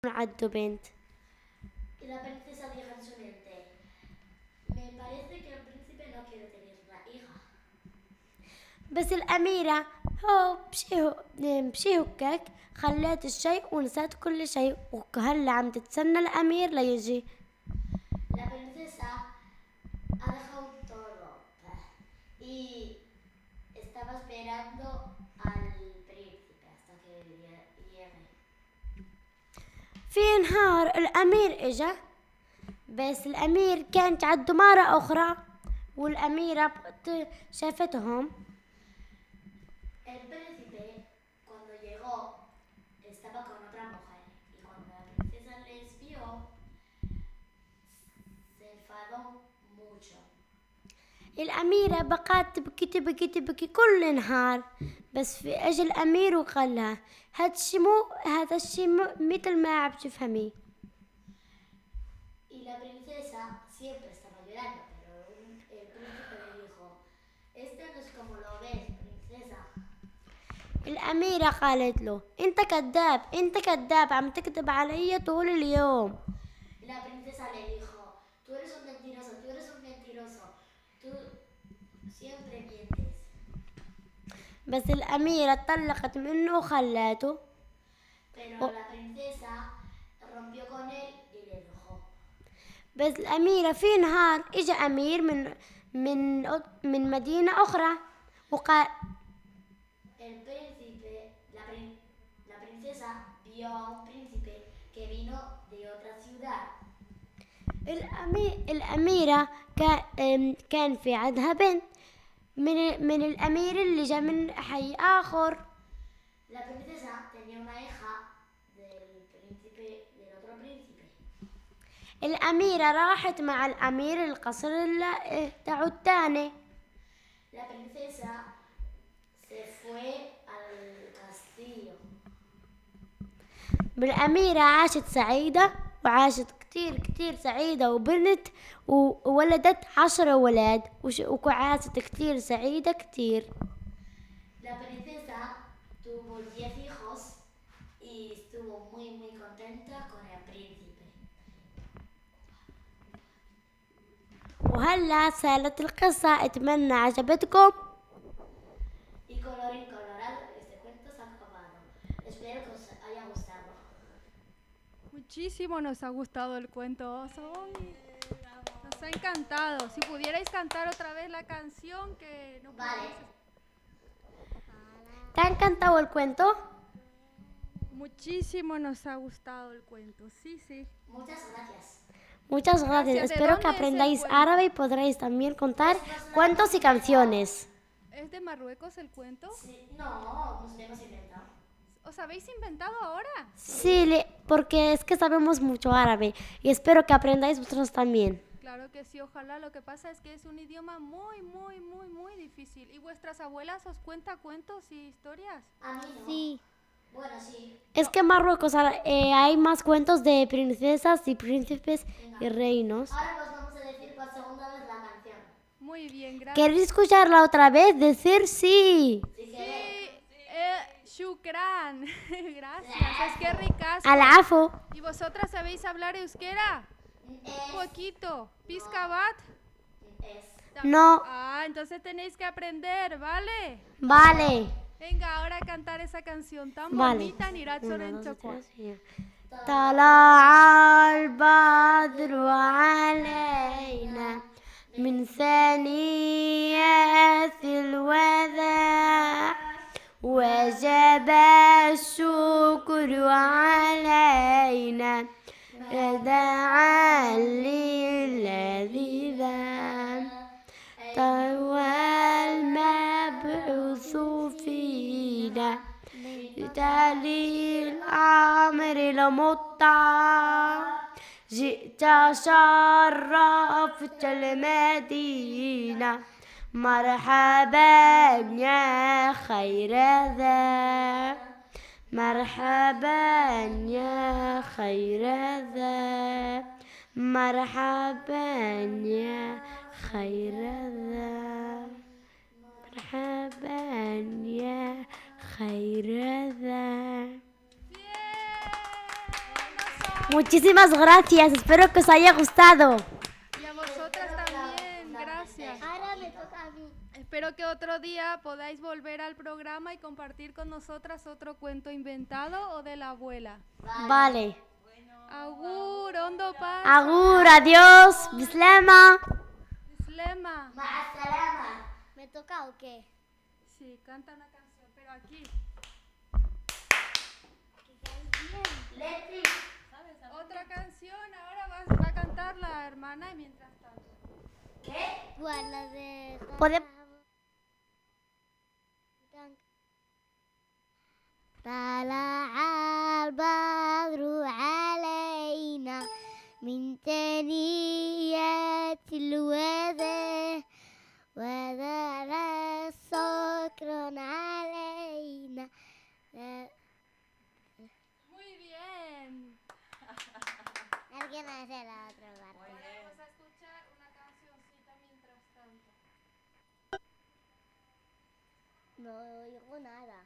عنده بنت. Y la princesa dijo en su mente: me parece que el príncipe no quiere tener una hija. بس الأميرة هو بشي هكاك خلت الشيء ونسيت كل شيء، وهلا عم تتسنى الأمير ليجي. La princesa ha dejado todo y estaba esperando al príncipe hasta que llegue. في نهار الأمير إجا، بس الأمير كانت عنده مرة أخرى والأميرة شافتهم. El príncipe, cuando llegó, estaba con otra mujer y cuando la princesa les vio, se enfadó mucho. الأميرة بقات تبكي كل نهار، بس في أجل الأمير وقالها هذا الشي مثل ما عم تفهمي. Y la princesa siempre estaba llorando, pero el príncipe le dijo: este no es como lo ves, princesa. الأميرة قالت له أنت كذاب عم تكذب علي طول اليوم. La princesa le dijo: tú eres un mentiroso, tú siempre mientes. بس الأميرة طلقت منه وخلاته. Pero la princesa rompió con él y le dejó. بس الأميرة في نهار إجا أمير من مدينة أخرى وقال El príncipe, la princesa vio a un príncipe que vino de otra ciudad. الأميرة كان في عندها بنت من الأمير اللي جا من حي آخر. La princesa tenía una hija del otro príncipe. الأميرة راحت مع الأمير القصر تاعو الثاني. La princesa se fue al castillo. بالأميرة عاشت سعيدة وعاشت كتير سعيدة وبنت وولدت 10 أولاد وعاشت كتير سعيدة كتير. La princesa tuvo 10 hijos y estuvo muy contenta con el príncipe. وهلا سالت القصة، اتمنى عجبتكم. Y colorín colorado, este cuento se ha acabado. Espero que os haya gustado. Muchísimo nos ha gustado el cuento, Somi. Nos ha encantado. Si pudierais cantar otra vez la canción que nos Vale. ¿Te ha encantado el cuento? Muchísimo nos ha gustado el cuento, sí. Muchas gracias. Muchas gracias. ¿De Espero dónde que es el aprendáis cuento? árabe y podréis también contar cuentos y canciones. ¿Es de Marruecos el cuento? Sí, no, nos lo hemos inventado. ¿Os habéis inventado ahora? Sí, porque es que sabemos mucho árabe y espero que aprendáis vosotros también. Claro que sí, ojalá. Lo que pasa es que es un idioma muy difícil. ¿Y vuestras abuelas os cuentan cuentos y historias? A mí no. Sí. Bueno, sí. Es que en Marruecos hay más cuentos de princesas y príncipes y reinos. Ahora pues vamos a decir por segunda vez la canción. Muy bien, gracias. ¿Queréis escucharla otra vez? Decir sí. Si Sí, queréis. shukran. Gracias, es que ricasco. Al-afu. ¿Y vosotras sabéis hablar euskera? Un poquito. Piscabat. Es. No. Ah, entonces tenéis que aprender, ¿vale? Vale. Venga, ahora a cantar esa canción tan Vale. bonita, Niratzor en Chocó. طلع البدر علينا من ثنيات الوداع وجب الشكر علينا دعا للذي ذا طوى المبعوث فينا لتعليل الأمر المطاع جئت شرفت المدينة مرحبا يا خير ذا مرحبا يا خير ذا مرحبا يا خير ذا مرحبا يا خير ذا. ¡Bien! Muchísimas gracias, espero que os haya gustado. Y a vosotras también, gracias. Ahora me toca a mí. Espero que otro día podáis volver al programa y compartir con nosotras otro cuento inventado o de la abuela. Vale. Agur, ondo paz. Agur, adiós, bislema. Slema. Masalama. ¿Me toca o qué? Sí, canta una canción, pero aquí. Leti. Otra canción, ahora va a cantar la hermana y mientras tanto. ¿Qué? Podemos... طلع البدر علينا من ثنيات الوداع وذال السكر علينا. Muy bien. Alguien hace la otra parte. Vamos a escuchar una cancioncita mientras tanto. No oigo nada.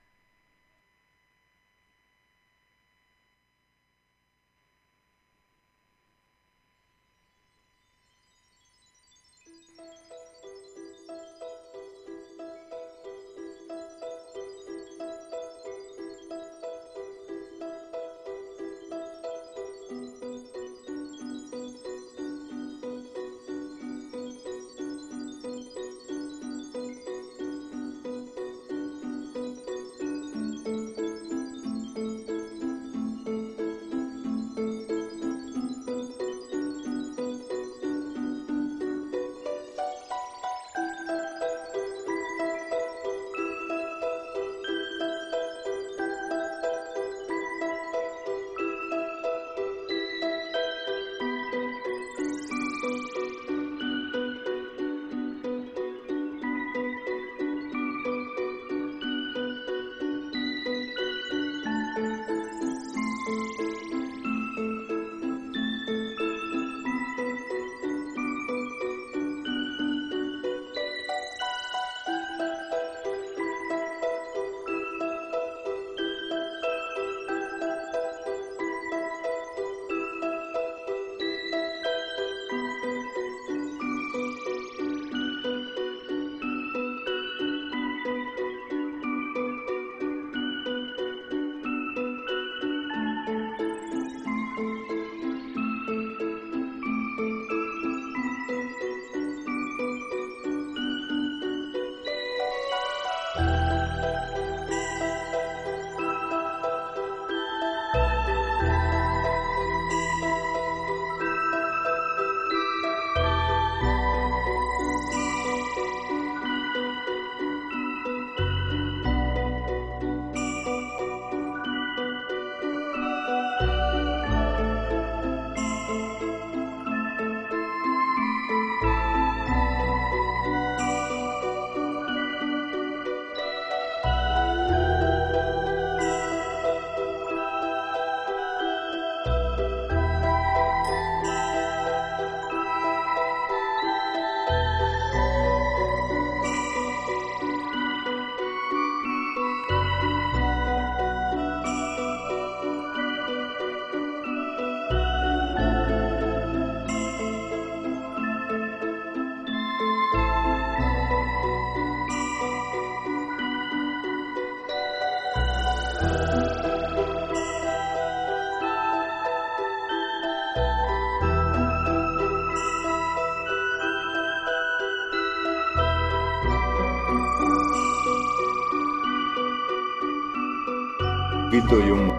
Quito y un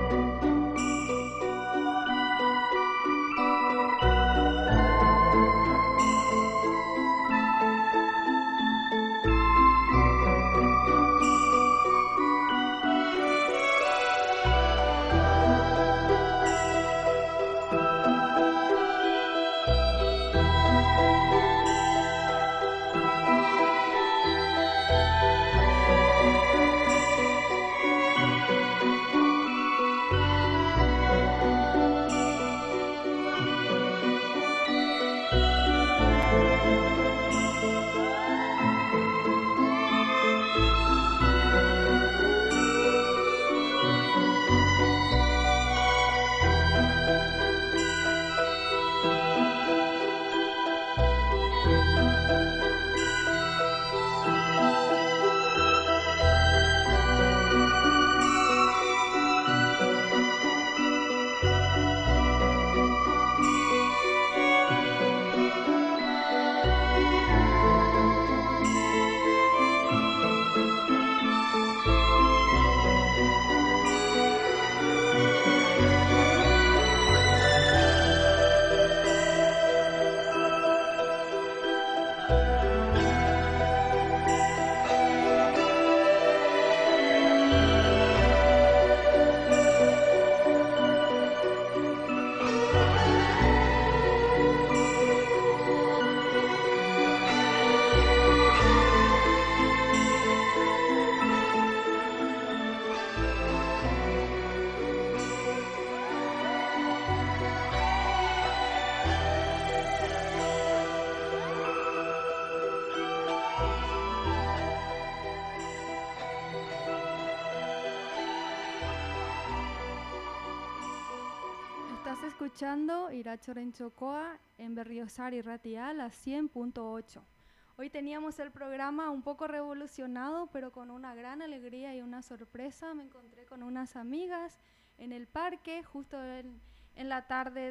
Estás escuchando Irachoren Chocoa en Berriozar y Ratial a 100.8. Hoy teníamos el programa un poco revolucionado, pero con una gran alegría y una sorpresa. Me encontré con unas amigas en el parque, justo en la tarde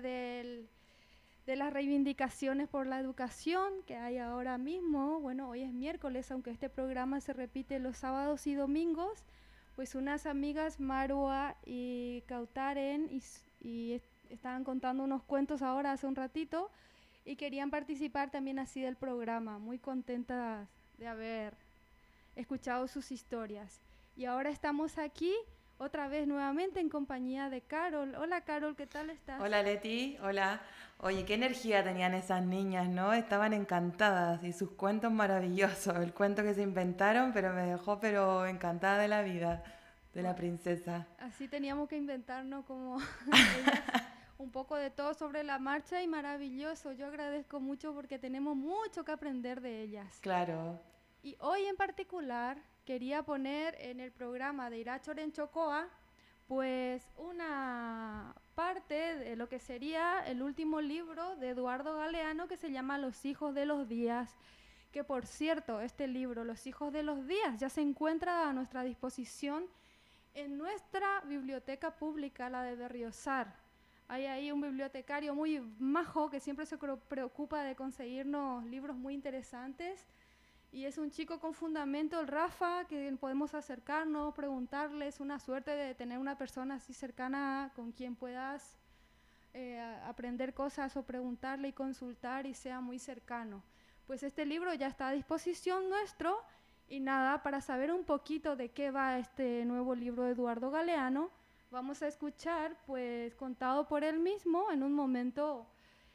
de las reivindicaciones por la educación que hay ahora mismo. Bueno, hoy es miércoles, aunque este programa se repite los sábados y domingos. Pues unas amigas, Marua y Kautaren, y estaban contando unos cuentos ahora hace un ratito y querían participar también así del programa. Muy contentas de haber escuchado sus historias. Y ahora estamos aquí otra vez nuevamente en compañía de Carol. Hola Carol, ¿qué tal estás? Hola Leti, hola. Oye, qué energía tenían esas niñas, ¿no? Estaban encantadas y sus cuentos maravillosos. El cuento que se inventaron, pero me dejó encantada de la vida, de la princesa. Así teníamos que inventarnos como ellas, un poco de todo sobre la marcha y maravilloso. Yo agradezco mucho porque tenemos mucho que aprender de ellas. Claro. Y hoy en particular quería poner en el programa de Irachoren Chocoa pues una parte de lo que sería el último libro de Eduardo Galeano, que se llama Los hijos de los días, que por cierto, este libro, Los hijos de los días, ya se encuentra a nuestra disposición en nuestra biblioteca pública, la de Berriozar. Hay ahí un bibliotecario muy majo que siempre se preocupa de conseguirnos libros muy interesantes. Y es un chico con fundamento, el Rafa, que podemos acercarnos, preguntarles. Una suerte de tener una persona así cercana con quien puedas aprender cosas o preguntarle y consultar y sea muy cercano. Pues este libro ya está a disposición nuestro. Y nada, para saber un poquito de qué va este nuevo libro de Eduardo Galeano, vamos a escuchar, pues contado por él mismo en un momento,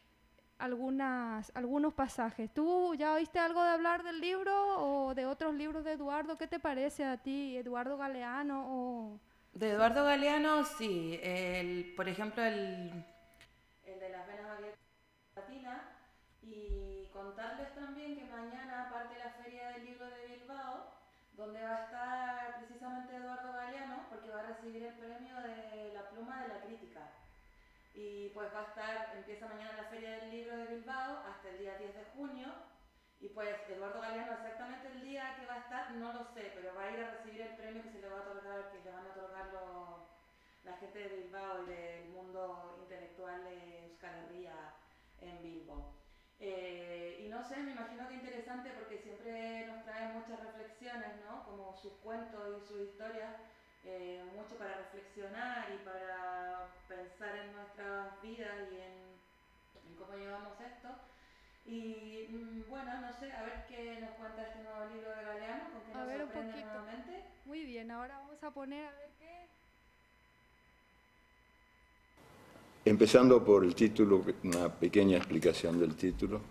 algunos pasajes. ¿Tú ya oíste algo de hablar del libro o de otros libros de Eduardo? ¿Qué te parece a ti, Eduardo Galeano? De Eduardo Galeano, sí. Por ejemplo, el de las venas abiertas latinas. Y contarles también que mañana, aparte de la Feria del Libro de Bilbao, donde va a estar precisamente Eduardo Galeano, porque va a recibir el premio de la Pluma de la Crítica. Y pues empieza mañana la Feria del Libro de Bilbao hasta el día 10 de junio. Y pues Eduardo Galeano, exactamente el día que va a estar, no lo sé, pero va a ir a recibir el premio que se le va a otorgar, que le van a otorgar la gente de Bilbao y del mundo intelectual de Euskal Herria en Bilbao. Y no sé, me imagino que interesante porque siempre nos trae muchas reflexiones, ¿no? Como sus cuentos y sus historias, mucho para reflexionar y para pensar en nuestras vidas y en cómo llevamos esto. Y bueno, no sé, a ver qué nos cuenta este nuevo libro de Galeano, con qué nos sorprende nuevamente. Muy bien, ahora vamos a poner a ver qué. Empezando por el título, una pequeña explicación del título,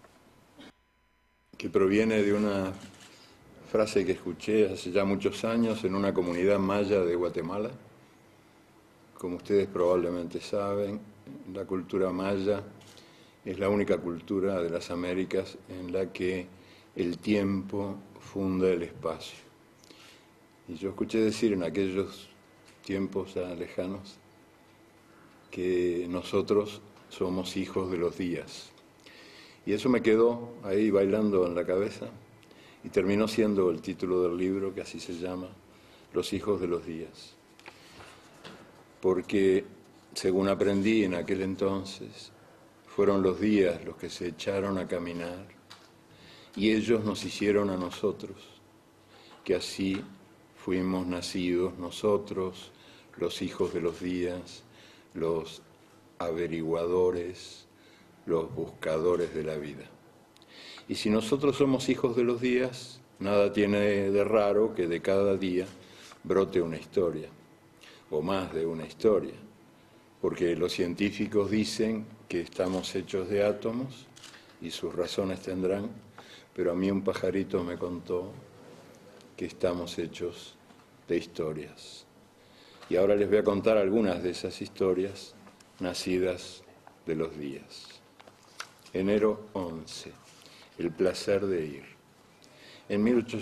que proviene de una frase que escuché hace ya muchos años en una comunidad maya de Guatemala. Como ustedes probablemente saben, la cultura maya es la única cultura de las Américas en la que el tiempo funda el espacio. Y yo escuché decir en aquellos tiempos ya lejanos que nosotros somos hijos de los días. Y eso me quedó ahí bailando en la cabeza y terminó siendo el título del libro, que así se llama, Los hijos de los días. Porque, según aprendí en aquel entonces, fueron los días los que se echaron a caminar y ellos nos hicieron a nosotros, que así fuimos nacidos nosotros, los hijos de los días, los averiguadores, los buscadores de la vida. Y si nosotros somos hijos de los días, nada tiene de raro que de cada día brote una historia, o más de una historia, porque los científicos dicen que estamos hechos de átomos, y sus razones tendrán, pero a mí un pajarito me contó que estamos hechos de historias. Y ahora les voy a contar algunas de esas historias nacidas de los días. Enero 11, el placer de ir. En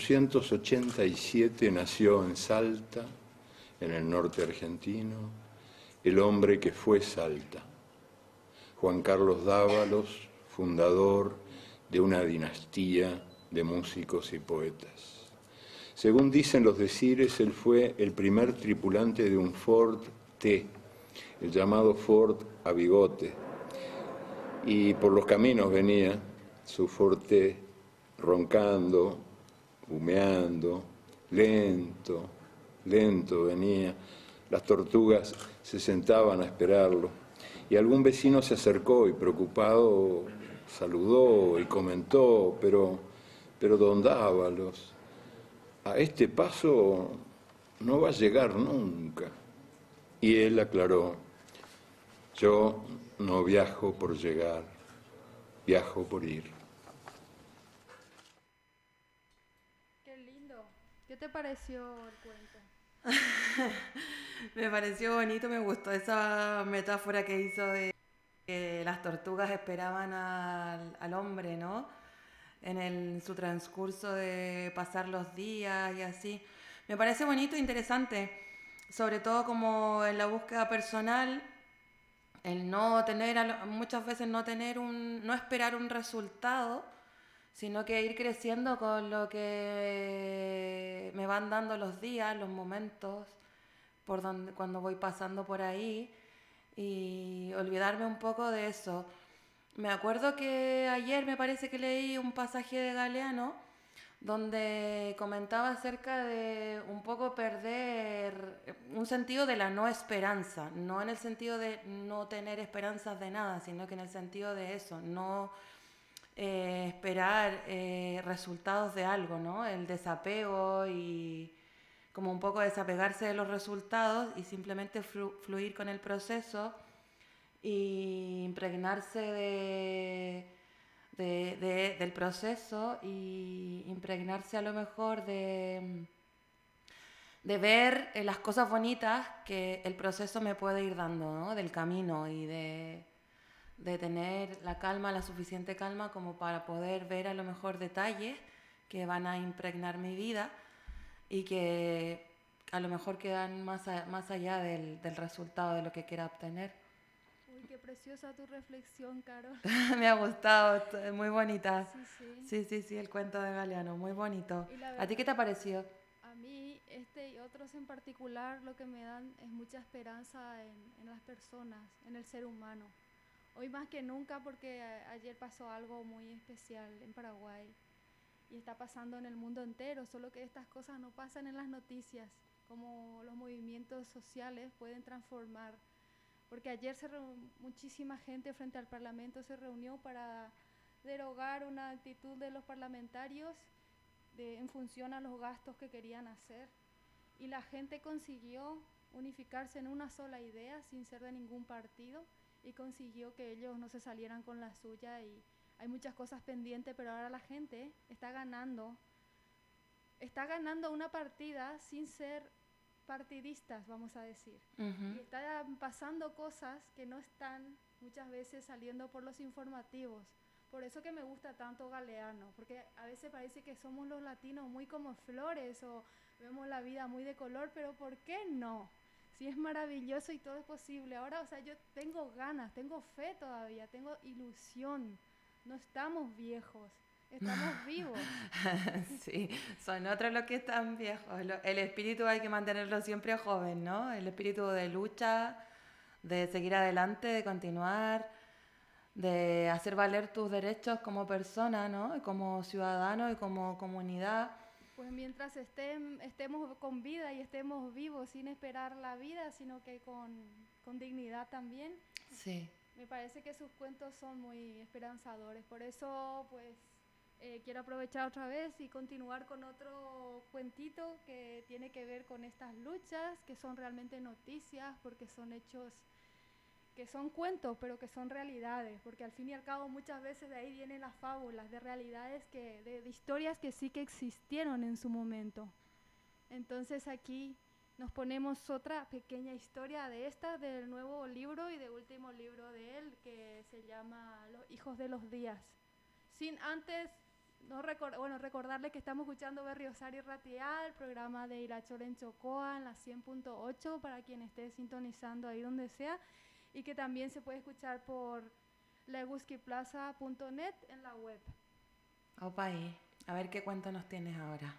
1887 nació en Salta, en el norte argentino, el hombre que fue Salta, Juan Carlos Dávalos, fundador de una dinastía de músicos y poetas. Según dicen los decires, él fue el primer tripulante de un Ford T, el llamado Ford a bigote, y por los caminos venía su Ford T roncando, humeando, lento, lento venía. Las tortugas se sentaban a esperarlo y algún vecino se acercó y preocupado saludó y comentó, pero don Dávalos, a este paso no va a llegar nunca. Y él aclaró, yo no viajo por llegar, viajo por ir. Qué lindo. ¿Qué te pareció el cuento? Me pareció bonito, me gustó esa metáfora que hizo de que las tortugas esperaban al hombre, ¿no? En su transcurso de pasar los días y así. Me parece bonito e interesante, sobre todo como en la búsqueda personal, el no tener, muchas veces no esperar un resultado, sino que ir creciendo con lo que me van dando los días, los momentos, cuando voy pasando por ahí, y olvidarme un poco de eso. Me acuerdo que ayer me parece que leí un pasaje de Galeano donde comentaba acerca de un poco perder un sentido de la no esperanza, no en el sentido de no tener esperanzas de nada, sino que en el sentido de eso, no esperar resultados de algo, ¿no? El desapego y como un poco desapegarse de los resultados y simplemente fluir con el proceso y impregnarse del proceso y impregnarse a lo mejor de ver las cosas bonitas que el proceso me puede ir dando, ¿no? Del camino y de tener la calma, la suficiente calma como para poder ver a lo mejor detalles que van a impregnar mi vida y que a lo mejor quedan más allá del resultado de lo que quiera obtener. Uy, qué preciosa tu reflexión, Carol. Me ha gustado, es muy bonita. Sí. El cuento de Galeano, muy bonito. Verdad, ¿A ti qué te ha parecido? A mí, este y otros en particular, lo que me dan es mucha esperanza en las personas, en el ser humano. Hoy más que nunca, porque ayer pasó algo muy especial en Paraguay y está pasando en el mundo entero, solo que estas cosas no pasan en las noticias, como los movimientos sociales pueden transformar. Porque ayer muchísima gente frente al Parlamento se reunió para derogar una actitud de los parlamentarios en función a los gastos que querían hacer. Y la gente consiguió unificarse en una sola idea sin ser de ningún partido y consiguió que ellos no se salieran con la suya y hay muchas cosas pendientes, pero ahora la gente está ganando una partida sin ser partidistas, vamos a decir. Y están pasando cosas que no están muchas veces saliendo por los informativos. Por eso que me gusta tanto Galeano, porque a veces parece que somos los latinos muy como flores o vemos la vida muy de color, pero ¿por qué no? Si es maravilloso y todo es posible. Ahora, o sea, yo tengo ganas, tengo fe todavía, tengo ilusión. No estamos viejos. Estamos vivos. Sí, son otros los que están viejos. El espíritu hay que mantenerlo siempre joven, ¿no? El espíritu de lucha, de seguir adelante, de continuar, de hacer valer tus derechos como persona, ¿no? Como ciudadano y como comunidad. Pues mientras estemos con vida y estemos vivos sin esperar la vida, sino que con dignidad también. Sí. Me parece que sus cuentos son muy esperanzadores. Por eso, pues, quiero aprovechar otra vez y continuar con otro cuentito que tiene que ver con estas luchas, que son realmente noticias, porque son hechos que son cuentos, pero que son realidades, porque al fin y al cabo muchas veces de ahí vienen las fábulas, de realidades, de historias que sí que existieron en su momento. Entonces aquí nos ponemos otra pequeña historia del nuevo libro y del último libro de él, que se llama Los hijos de los días. Sin antes recordarle que estamos escuchando Berriozar y Ratia, el programa de Irachor en Chocoa en la 100.8 para quien esté sintonizando ahí donde sea, y que también se puede escuchar por leguskiplaza.net en la web. Opa, ahí. A ver qué cuento nos tienes ahora.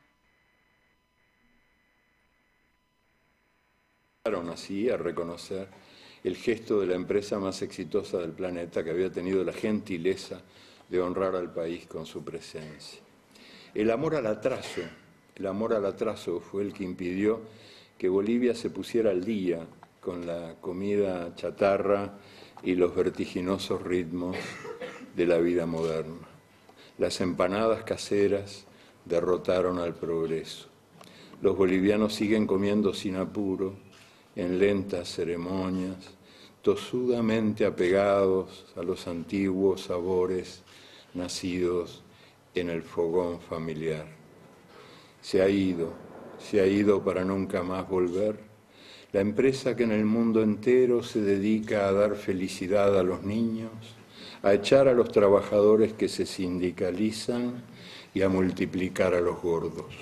Así a reconocer el gesto de la empresa más exitosa del planeta, que había tenido la gentileza de honrar al país con su presencia. El amor al atraso fue el que impidió que Bolivia se pusiera al día con la comida chatarra y los vertiginosos ritmos de la vida moderna. Las empanadas caseras derrotaron al progreso. Los bolivianos siguen comiendo sin apuro, en lentas ceremonias, tosudamente apegados a los antiguos sabores nacidos en el fogón familiar. Se ha ido para nunca más volver, la empresa que en el mundo entero se dedica a dar felicidad a los niños, a echar a los trabajadores que se sindicalizan y a multiplicar a los gordos.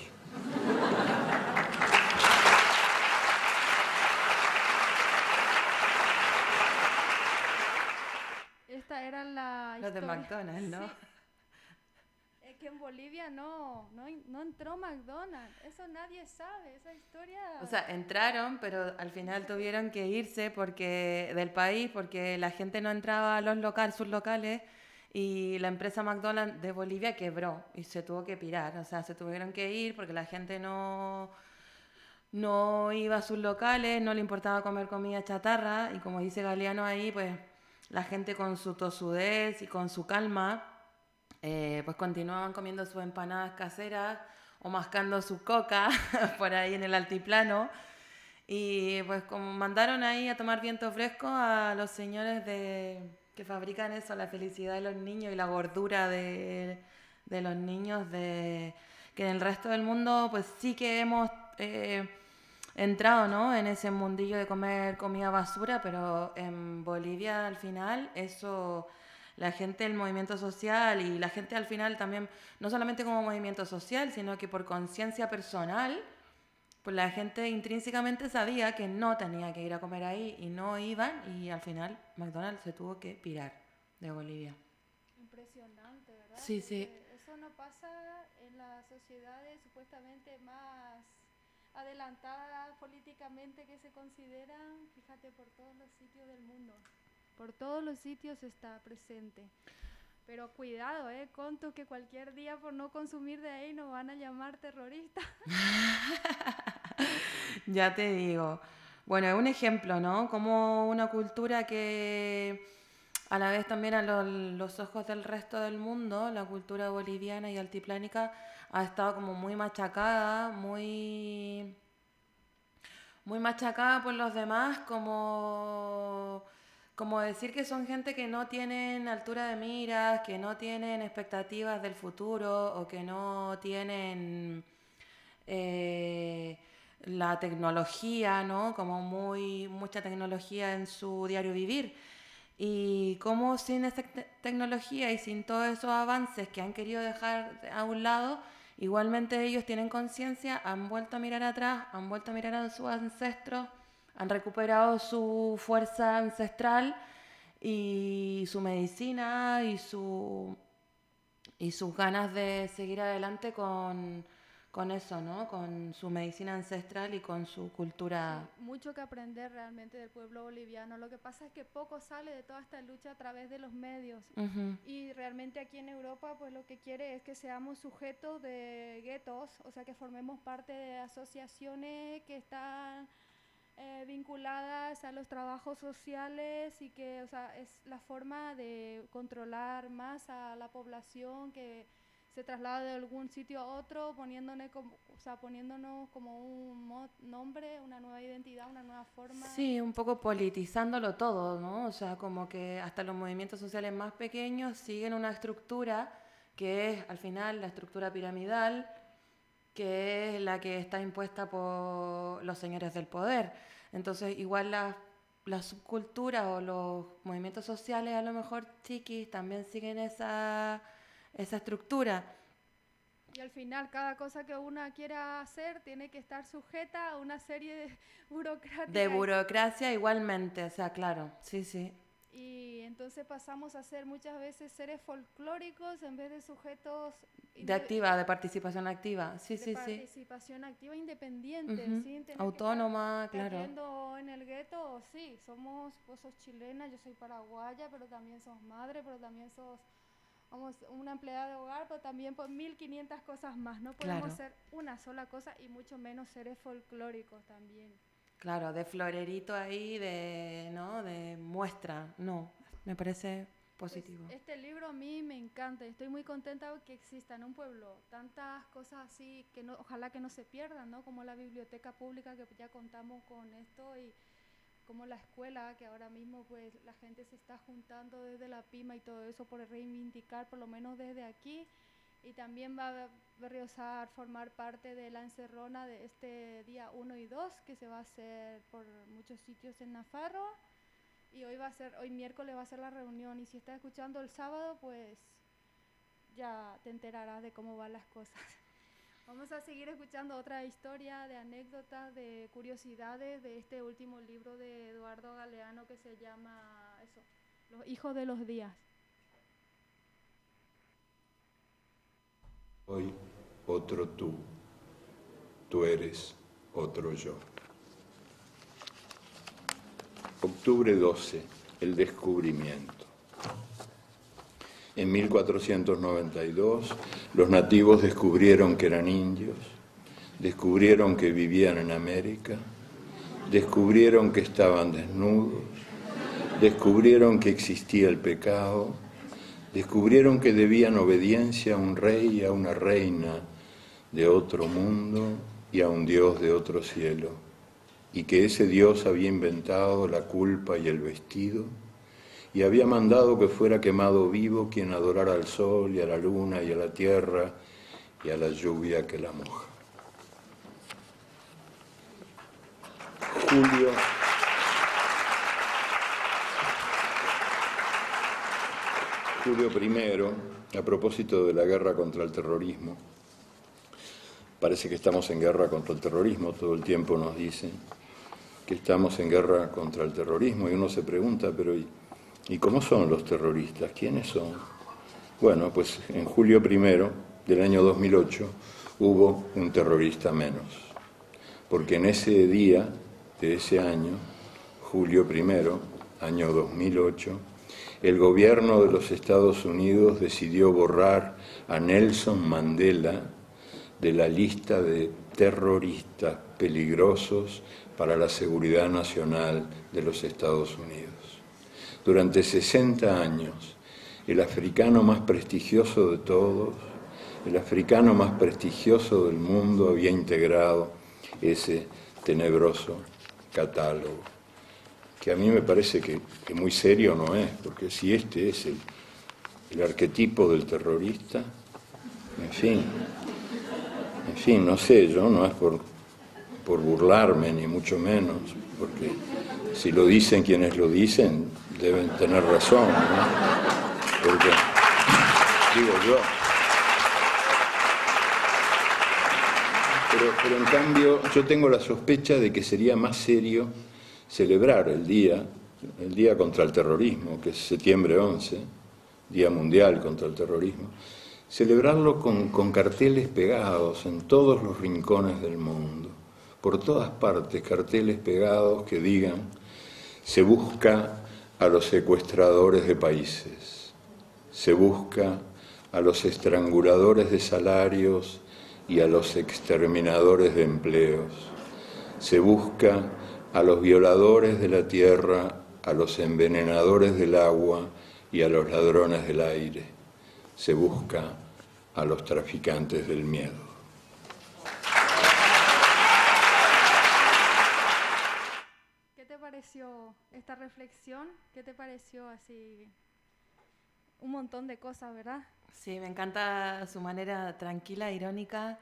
Esta era la Los de historia. McDonald's, ¿no? Sí. Es que en Bolivia no entró McDonald's. Eso nadie sabe, esa historia. O sea, entraron, pero al final tuvieron que irse del país porque la gente no entraba a sus locales, y la empresa McDonald's de Bolivia quebró y se tuvo que pirar. O sea, se tuvieron que ir porque la gente no iba a sus locales, no le importaba comer comida chatarra, y como dice Galeano ahí, pues la gente con su tosudez y con su calma, pues continuaban comiendo sus empanadas caseras o mascando su coca por ahí en el altiplano. Y pues como mandaron ahí a tomar viento fresco a los señores que fabrican eso, la felicidad de los niños y la gordura de los niños, que en el resto del mundo pues sí que hemos entrado, ¿no?, en ese mundillo de comer comida basura, pero en Bolivia al final eso, la gente del movimiento social y la gente al final también, no solamente como movimiento social, sino que por conciencia personal, pues la gente intrínsecamente sabía que no tenía que ir a comer ahí y no iban, y al final McDonald's se tuvo que pirar de Bolivia. Impresionante, ¿verdad? Sí, sí. Porque eso no pasa en las sociedades supuestamente más adelantadas políticamente que se consideran, fíjate, por todos los sitios del mundo. Por todos los sitios está presente. Pero cuidado, conto que cualquier día por no consumir de ahí nos van a llamar terroristas. Ya te digo. Bueno, es un ejemplo, ¿no? Como una cultura que a la vez también a los ojos del resto del mundo, la cultura boliviana y altiplánica ha estado como muy machacada, muy machacada por los demás, como decir que son gente que no tienen altura de miras, que no tienen expectativas del futuro, o que no tienen la tecnología, ¿no? Como mucha tecnología en su diario vivir. Y como sin esa tecnología y sin todos esos avances que han querido dejar a un lado, igualmente ellos tienen conciencia, han vuelto a mirar atrás, han vuelto a mirar a sus ancestros, han recuperado su fuerza ancestral y su medicina y sus ganas de seguir adelante con eso, ¿no? Con su medicina ancestral y con su cultura. Sí, mucho que aprender realmente del pueblo boliviano. Lo que pasa es que poco sale de toda esta lucha a través de los medios. Uh-huh. Y realmente aquí en Europa pues lo que quiere es que seamos sujetos de guetos, o sea, que formemos parte de asociaciones que están vinculadas a los trabajos sociales, y que, o sea, es la forma de controlar más a la población que se traslada de algún sitio a otro, poniéndonos como un nombre, una nueva identidad, una nueva forma. Sí, un poco politizándolo todo, ¿no? O sea, como que hasta los movimientos sociales más pequeños siguen una estructura que es, al final, la estructura piramidal, que es la que está impuesta por los señores del poder. Entonces, igual las subculturas o los movimientos sociales, a lo mejor chiquis, también siguen esa estructura. Y al final, cada cosa que una quiera hacer tiene que estar sujeta a una serie de burocracia. De burocracia igualmente, o sea, claro, sí, sí. Y entonces pasamos a ser muchas veces seres folclóricos en vez de sujetos de participación activa, sí, sí, sí. Participación activa independiente, sin tener autónoma, que estar claro. viviendo en el gueto, sí, vos sos chilena, yo soy paraguaya, pero también sos madre, pero también sos una empleada de hogar, pero también por 1500 cosas más. No podemos ser una sola cosa y mucho menos seres folclóricos también. Claro, de florerito ahí, de muestra, no, me parece positivo. Pues este libro a mí me encanta, estoy muy contenta que exista en un pueblo tantas cosas así que ojalá que no se pierdan, ¿no? Como la biblioteca pública, que ya contamos con esto, y como la escuela, que ahora mismo pues la gente se está juntando desde la PIMA y todo eso por reivindicar, por lo menos desde aquí. Y también va a Berriozar formar parte de la encerrona de este día 1 y 2, que se va a hacer por muchos sitios en Nafarroa. Y hoy miércoles va a ser la reunión. Y si estás escuchando el sábado, pues ya te enterarás de cómo van las cosas. Vamos a seguir escuchando otra historia de anécdotas, de curiosidades de este último libro de Eduardo Galeano, que se llama Los hijos de los días. Hoy otro tú eres otro yo. Octubre 12, el descubrimiento. En 1492, los nativos descubrieron que eran indios, descubrieron que vivían en América, descubrieron que estaban desnudos, descubrieron que existía el pecado, descubrieron que debían obediencia a un rey y a una reina de otro mundo y a un Dios de otro cielo, y que ese Dios había inventado la culpa y el vestido, y había mandado que fuera quemado vivo quien adorara al sol y a la luna y a la tierra y a la lluvia que la moja. Julio I, a propósito de la guerra contra el terrorismo, parece que estamos en guerra contra el terrorismo, todo el tiempo nos dicen que estamos en guerra contra el terrorismo, y uno se pregunta, pero ¿y cómo son los terroristas? ¿Quiénes son? Bueno, pues en julio I del año 2008 hubo un terrorista menos, porque en ese día de ese año, julio I, año 2008, el gobierno de los Estados Unidos decidió borrar a Nelson Mandela de la lista de terroristas peligrosos para la seguridad nacional de los Estados Unidos. Durante 60 años, el africano más prestigioso de todos, el africano más prestigioso del mundo, había integrado ese tenebroso catálogo, que a mí me parece que muy serio no es, porque si este es el arquetipo del terrorista, en fin, no sé, yo no es por burlarme, ni mucho menos, porque si lo dicen quienes lo dicen, deben tener razón, ¿no? Porque, digo yo. Pero en cambio, yo tengo la sospecha de que sería más serio celebrar el día contra el terrorismo, que es septiembre 11, Día Mundial contra el Terrorismo, celebrarlo con carteles pegados en todos los rincones del mundo, por todas partes, carteles pegados que digan: se busca a los secuestradores de países, se busca a los estranguladores de salarios y a los exterminadores de empleos, se busca a los violadores de la tierra, a los envenenadores del agua y a los ladrones del aire, se busca a los traficantes del miedo. ¿Qué te pareció esta reflexión? ¿Qué te pareció así? Un montón de cosas, ¿verdad? Sí, me encanta su manera tranquila, irónica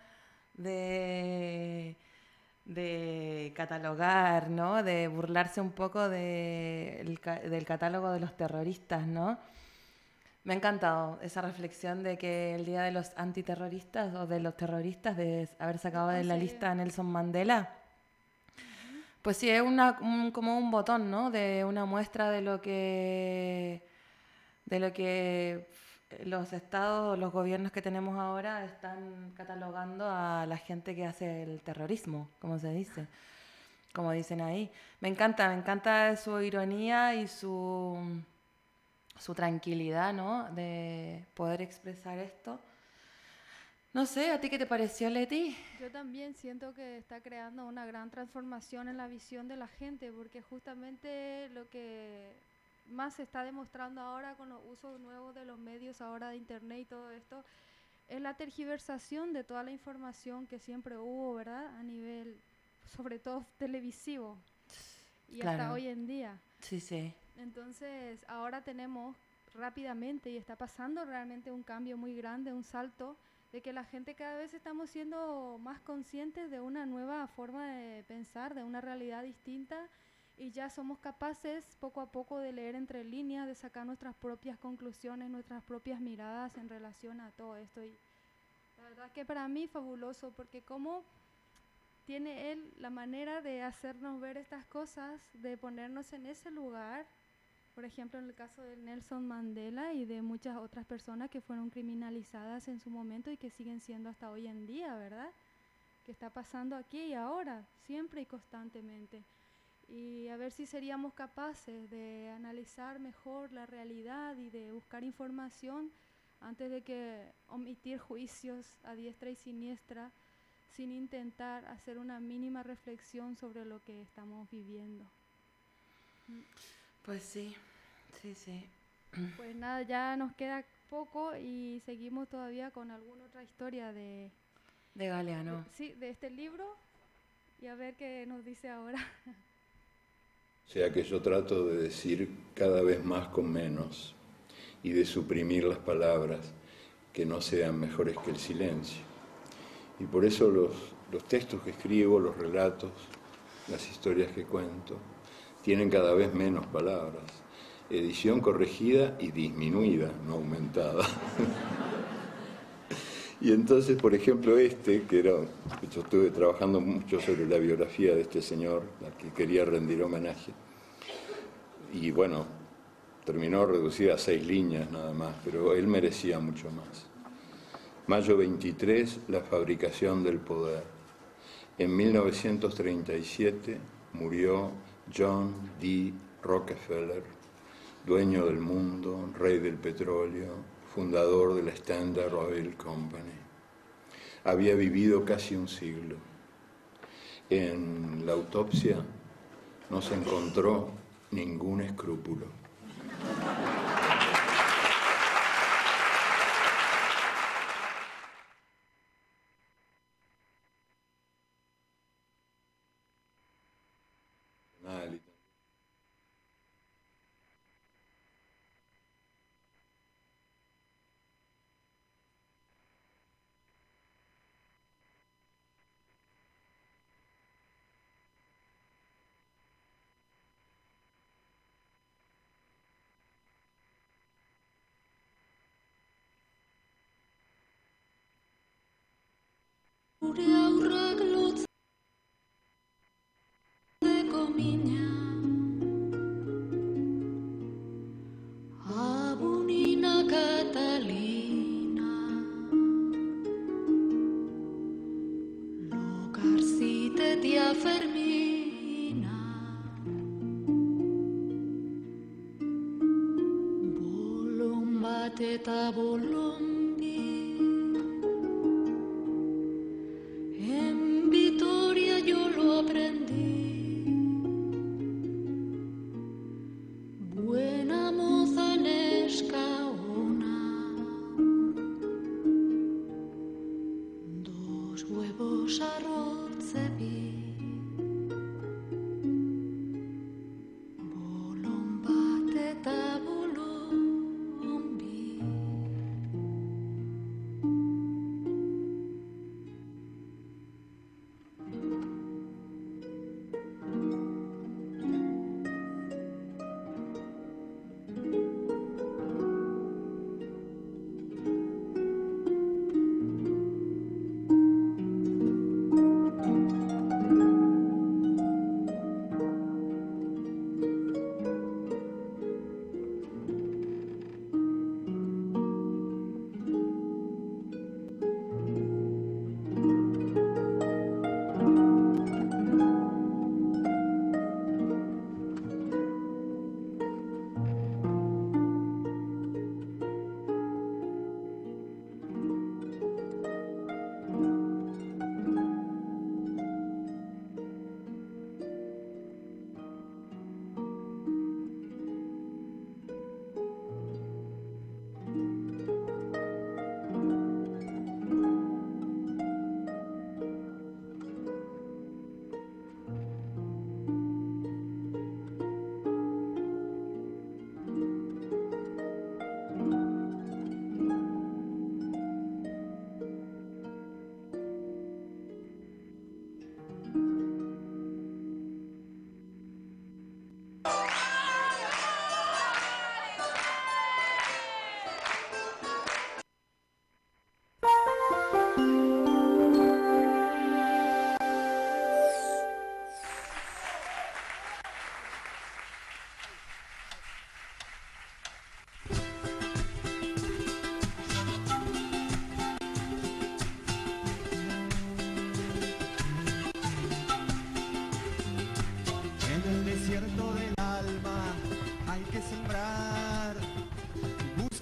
de catalogar, ¿no? De burlarse un poco del catálogo de los terroristas, ¿no? Me ha encantado esa reflexión de que el día de los antiterroristas o de los terroristas, de haber sacado de la lista a Nelson Mandela, Pues sí, es como un botón, ¿no? De una muestra de lo que los estados, los gobiernos que tenemos ahora están catalogando a la gente que hace el terrorismo, como se dice, como dicen ahí. Me encanta su ironía y su tranquilidad, ¿no? De poder expresar esto. No sé, ¿a ti qué te pareció, Leti? Yo también siento que está creando una gran transformación en la visión de la gente, porque justamente lo que más se está demostrando ahora con los usos nuevos de los medios ahora de internet y todo esto, es la tergiversación de toda la información que siempre hubo, ¿verdad? A nivel, sobre todo televisivo, y Claro. hasta hoy en día. Sí, sí. Entonces, ahora tenemos rápidamente, y está pasando realmente un cambio muy grande, un salto, de que la gente cada vez estamos siendo más conscientes de una nueva forma de pensar, de una realidad distinta, y ya somos capaces poco a poco de leer entre líneas, de sacar nuestras propias conclusiones, nuestras propias miradas en relación a todo esto. Y la verdad que para mí fabuloso, porque como tiene él la manera de hacernos ver estas cosas, de ponernos en ese lugar. Por ejemplo, en el caso de Nelson Mandela y de muchas otras personas que fueron criminalizadas en su momento y que siguen siendo hasta hoy en día, ¿verdad? Que está pasando aquí y ahora, siempre y constantemente. Y a ver si seríamos capaces de analizar mejor la realidad y de buscar información antes de que omitir juicios a diestra y siniestra sin intentar hacer una mínima reflexión sobre lo que estamos viviendo. Pues sí, sí, sí. Pues nada, ya nos queda poco y seguimos todavía con alguna otra historia de Galeano. Sí, de este libro, y a ver qué nos dice ahora. O sea que yo trato de decir cada vez más con menos y de suprimir las palabras que no sean mejores que el silencio. Y por eso los textos que escribo, los relatos, las historias que cuento, tienen cada vez menos palabras. Edición corregida y disminuida, no aumentada. Y entonces, por ejemplo, yo estuve trabajando mucho sobre la biografía de este señor, al que quería rendir homenaje. Y bueno, terminó reducida a 6 líneas nada más, pero él merecía mucho más. Mayo 23, la fabricación del poder. En 1937 murió John D. Rockefeller, dueño del mundo, rey del petróleo, fundador de la Standard Oil Company. Había vivido casi un siglo. En la autopsia no se encontró ningún escrúpulo. Gure aurrak lotzeko mina Abunina Catalina Lokarzite tia Fermina Bolon bat eta bolon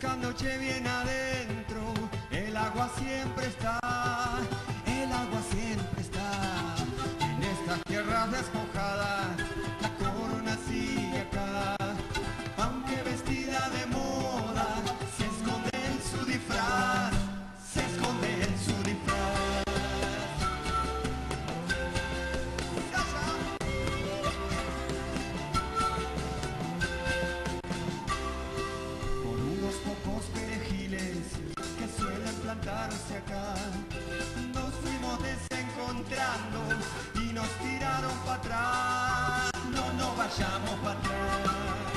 buscándote bien adentro. El agua siempre está, el agua siempre está. En estas tierras despojadas, la corona sigue acá. Aunque vestida de moda, se esconde en su disfraz, se esconde en su disfraz. Por unos pocos perejiles que suelen plantarse acá, nos fuimos desencontrando y nos tiraron para atrás. No nos vayamos para atrás.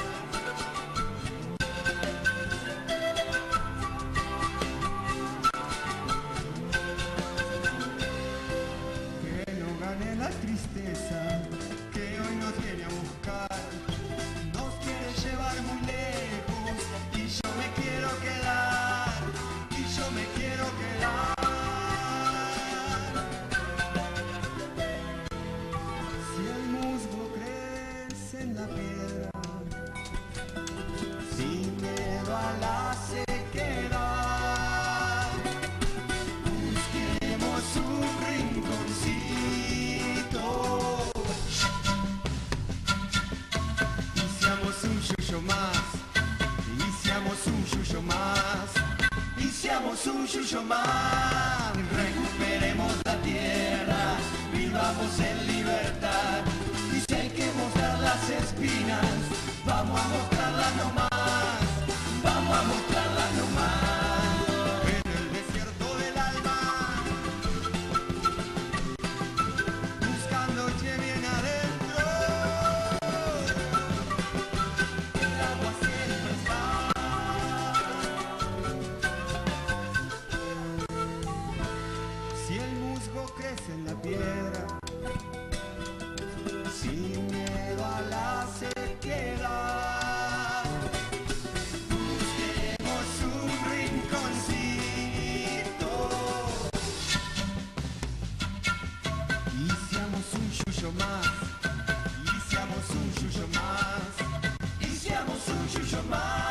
Que no gane la tristeza que hoy nos viene a buscar. Nos quiere llevar muy lejos y yo me quiero quedar, y yo me quiero quedar. Si el musgo crece en la piedra, sin miedo a la sequedad, busquemos un rinconcito y seamos un yuyo más, y seamos un yuyo más, y seamos un yuyo más. Recuperemos la tierra, vivamos en libertad, y si hay que mostrar las espinas, vamos a mostrarlas nomás, vamos a mostrarlas nomás. En el desierto del alma, buscándote bien adentro, el agua siempre está. Si el musgo crece en la piedra, sin miedo a la sequedad, busquemos un rinconcito y seamos un yuyo más, y seamos un yuyo más, y seamos un yuyo más.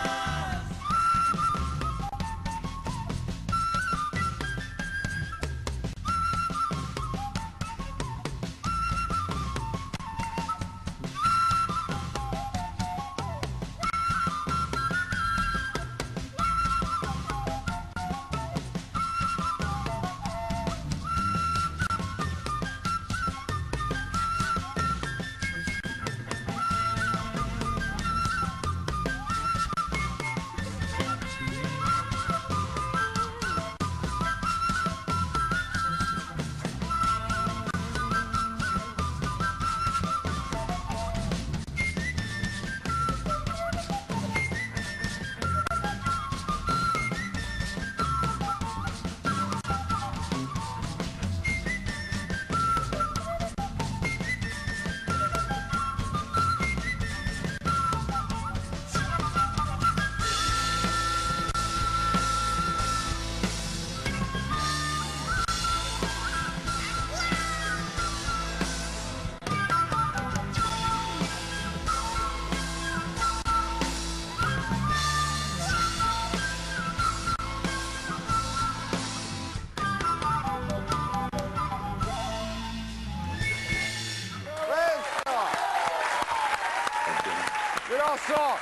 Grosso.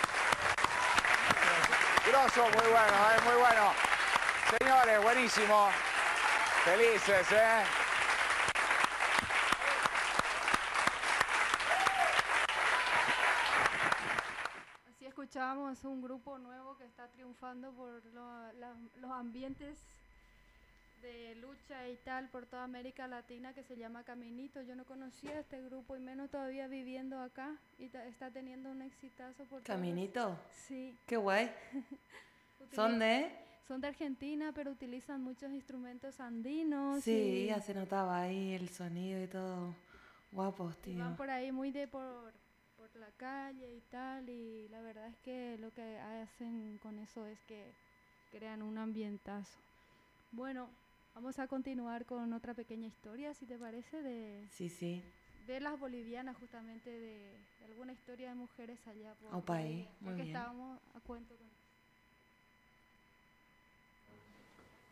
Grosso, muy bueno, muy bueno. Señores, buenísimo. Felices, Así escuchábamos un grupo nuevo que está triunfando por los ambientes de lucha y tal por toda América Latina, que se llama Caminito. Yo no conocía este grupo y menos todavía viviendo acá, y está teniendo un exitazo por ¿Caminito? Sí. Qué guay. ¿Son de? Son de Argentina, pero utilizan muchos instrumentos andinos. Sí, y ya se notaba ahí el sonido y todo. Guapos, tío. van por ahí muy por la calle y tal, y la verdad es que lo que hacen con eso es que crean un ambientazo. Bueno, vamos a continuar con otra pequeña historia, si te parece, Sí. de las bolivianas, justamente de alguna historia de mujeres allá por Opa, ahí, muy porque bien. estábamos a cuento con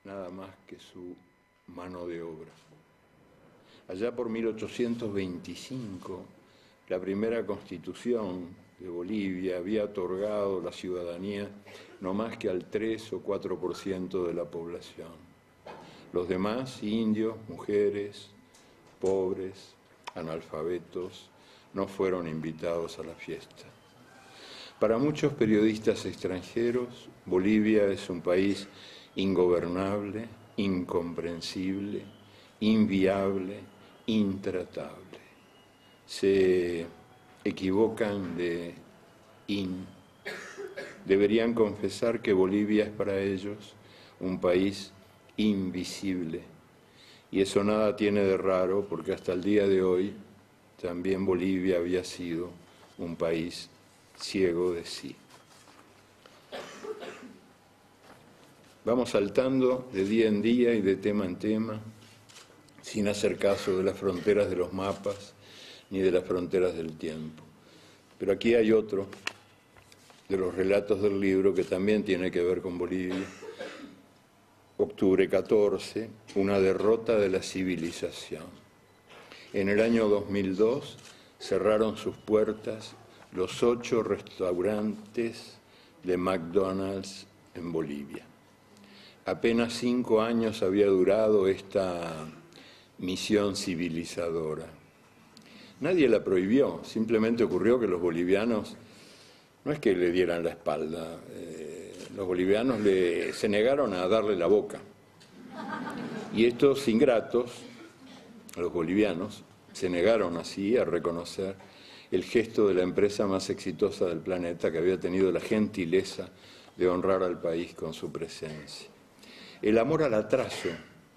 nada más que su mano de obra. Allá por 1825, la primera constitución de Bolivia había otorgado la ciudadanía no más que al 3 o 4% de la población. Los demás, indios, mujeres, pobres, analfabetos, no fueron invitados a la fiesta. Para muchos periodistas extranjeros, Bolivia es un país ingobernable, incomprensible, inviable, intratable. Se equivocan de Deberían confesar que Bolivia es para ellos un país invisible. Y eso nada tiene de raro, porque hasta el día de hoy también Bolivia había sido un país ciego de sí. Vamos saltando de día en día y de tema en tema, sin hacer caso de las fronteras de los mapas ni de las fronteras del tiempo. Pero aquí hay otro de los relatos del libro que también tiene que ver con Bolivia. Octubre 14, una derrota de la civilización. En el año 2002 cerraron sus puertas los 8 restaurantes de McDonald's en Bolivia. Apenas 5 años había durado esta misión civilizadora. Nadie la prohibió, simplemente ocurrió que los bolivianos no es que le dieran la espalda, los bolivianos se negaron a darle la boca. Y estos ingratos, los bolivianos, se negaron así a reconocer el gesto de la empresa más exitosa del planeta, que había tenido la gentileza de honrar al país con su presencia. El amor al atraso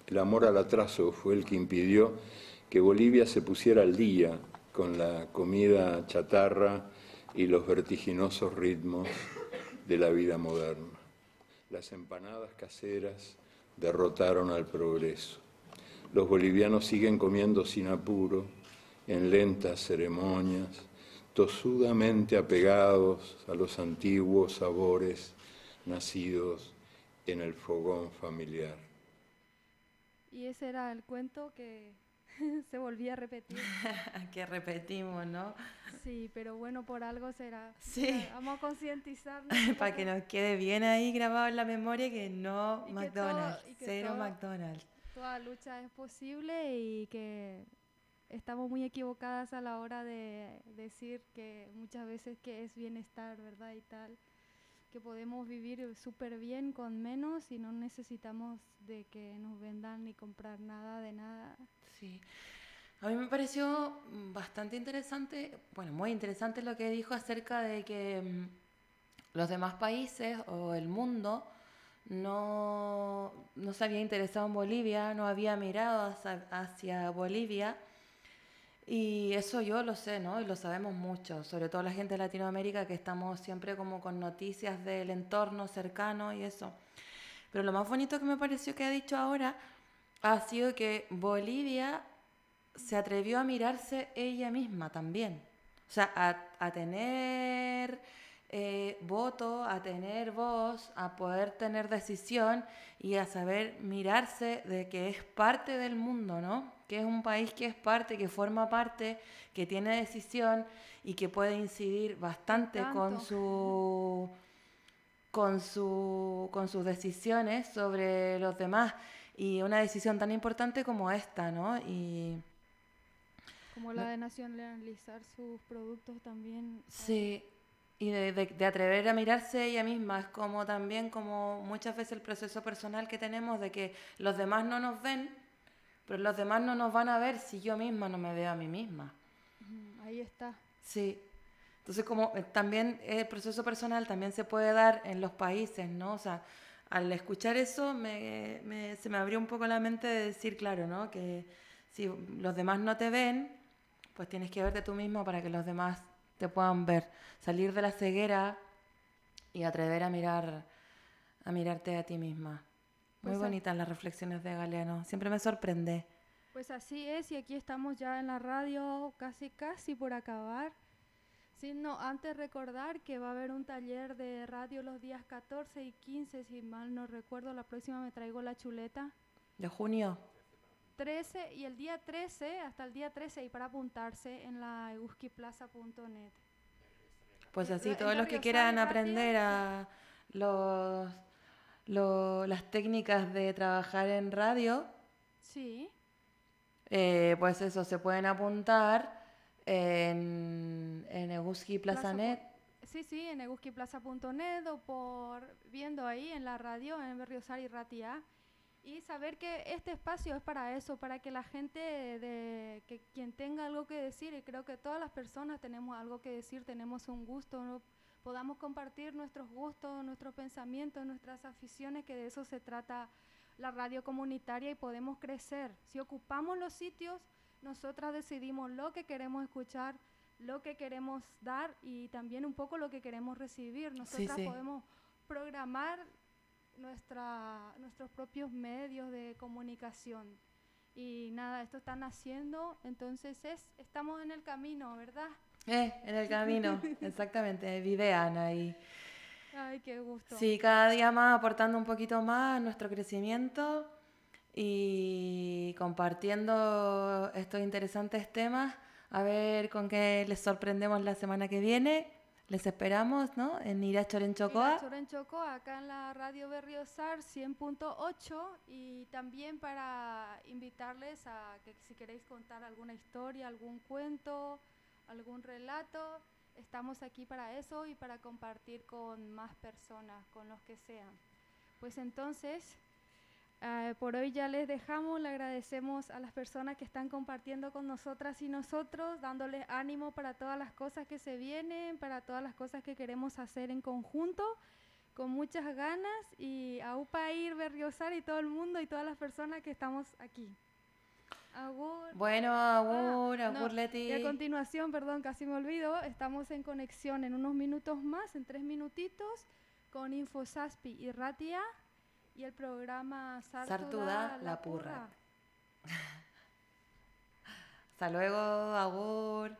fue el que impidió que Bolivia se pusiera al día con la comida chatarra y los vertiginosos ritmos de la vida moderna. Las empanadas caseras derrotaron al progreso. Los bolivianos siguen comiendo sin apuro, en lentas ceremonias, tosudamente apegados a los antiguos sabores nacidos en el fogón familiar. Y ese era el cuento que se volvía a repetir. Que repetimos, ¿no? Sí, pero bueno, por algo será. Sí. Vamos a concientizarnos. Para que nos quede bien ahí grabado en la memoria que no Y que McDonald's, todo- y que cero todo- McDonald's. Toda lucha es posible y que estamos muy equivocadas a la hora de decir que muchas veces que es bienestar, ¿verdad? Y tal, que podemos vivir súper bien con menos y no necesitamos de que nos vendan ni comprar nada de nada. Sí. A mí me pareció bastante interesante, bueno, muy interesante lo que dijo acerca de que los demás países o el mundo no se había interesado en Bolivia, no había mirado hacia Bolivia. Y eso yo lo sé, ¿no? Y lo sabemos mucho, sobre todo la gente de Latinoamérica, que estamos siempre como con noticias del entorno cercano y eso. Pero lo más bonito que me pareció que ha dicho ahora ha sido que Bolivia se atrevió a mirarse ella misma también. O sea, a tener voto, a tener voz, a poder tener decisión y a saber mirarse de que es parte del mundo, ¿no? Que es un país que es parte, que forma parte, que tiene decisión y que puede incidir bastante con sus decisiones sobre los demás. Y una decisión tan importante como esta, ¿no? Y Como la de nacionalizar sus productos también. sí, y de atrever a mirarse ella misma, es como también como muchas veces el proceso personal que tenemos de que los demás no nos ven, pero los demás no nos van a ver si yo misma no me veo a mí misma. Ahí está. Sí, entonces como también el proceso personal también se puede dar en los países, ¿no? O sea, al escuchar eso se me abrió un poco la mente de decir, claro, ¿no? Que si los demás no te ven, pues tienes que verte tú mismo para que los demás te puedan ver. Salir de la ceguera y atrever a mirarte a ti misma. Muy Pues bonitas las reflexiones de Galeano. Siempre me sorprende. Pues así es, y aquí estamos ya en la radio casi por acabar. Sí, no, antes recordar que va a haber un taller de radio los días 14 y 15, si mal no recuerdo, la próxima me traigo la chuleta. ¿De junio? 13 y el día 13, hasta el día 13, y para apuntarse en la eguskiplaza.net. Pues así, En todos los que Berriozar, quieran Ratia, aprender a las técnicas de trabajar en radio, Sí, pues eso, se pueden apuntar en eguskiplaza.net. sí, en eguskiplaza.net o por viendo ahí en la radio, en Berriozar y Ratia. Y saber que este espacio es para eso, para que la gente, que quien tenga algo que decir, y creo que todas las personas tenemos algo que decir, tenemos un gusto, ¿no? Podamos compartir nuestros gustos, nuestros pensamientos, nuestras aficiones, que de eso se trata la radio comunitaria, y podemos crecer. Si ocupamos los sitios, nosotras decidimos lo que queremos escuchar, lo que queremos dar y también un poco lo que queremos recibir. Nosotras Sí. podemos programar nuestros propios medios de comunicación. Y nada, esto están haciendo, entonces estamos en el camino, ¿verdad? En el camino, exactamente, videan ahí. Ay, qué gusto. Sí, cada día más aportando un poquito más a nuestro crecimiento y compartiendo estos interesantes temas. A ver con qué les sorprendemos la semana que viene. Les esperamos, ¿no? En Irachoren-Chocoa. Irachoren-Chocoa, acá en la radio Berriozar 100.8, y también para invitarles a que si queréis contar alguna historia, algún cuento, algún relato, estamos aquí para eso y para compartir con más personas, con los que sean. Pues entonces, por hoy ya les dejamos, le agradecemos a las personas que están compartiendo con nosotras y nosotros, dándoles ánimo para todas las cosas que se vienen, para todas las cosas que queremos hacer en conjunto, con muchas ganas, y a UPAIR, Berriozar y todo el mundo y todas las personas que estamos aquí. Agur. Bueno, agur, Leti. Y a continuación, perdón, casi me olvido, estamos en conexión en unos minutos más, en 3 minutitos, con Infosaspi y Ratia, y el programa Sartuda la Purra. Hasta luego, agur.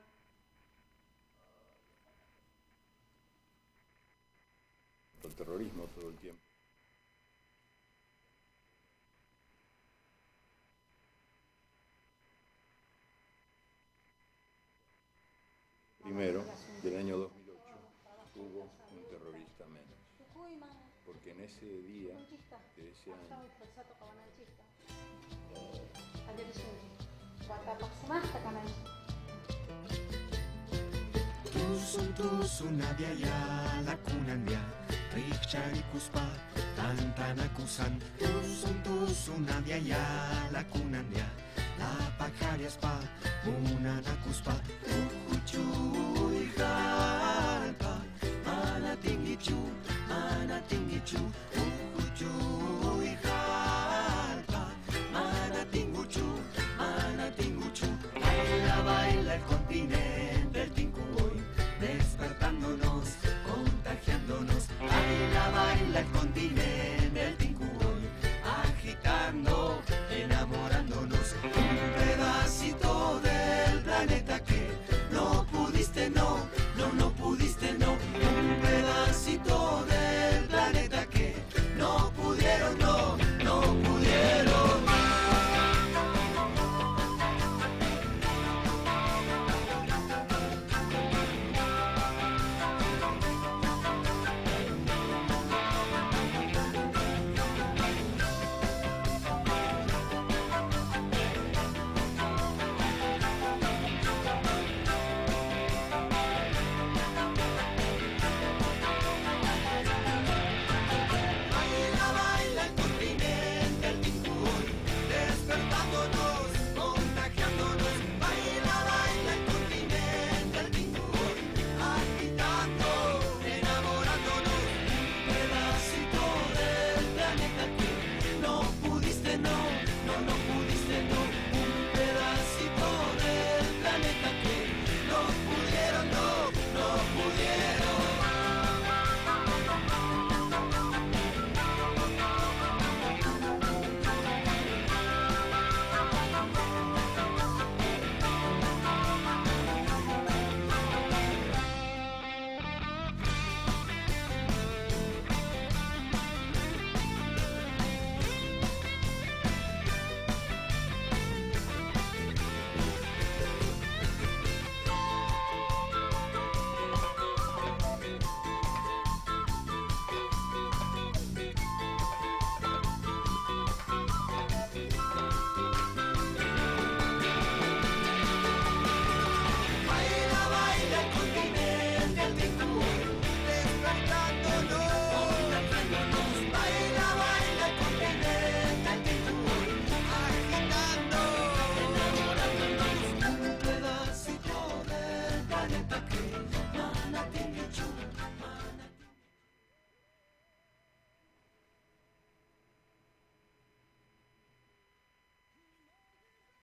El terrorismo todo el tiempo. Primero, del año 2008, hubo un terrorista menos. Porque en ese día de ese año, Tusun nadia la kunandia, richari kuspa, tantanakusan. Tusun nadia la kunandia, la pacariaspa, munanakuspa, uhuchuy halpa, mana tingichu,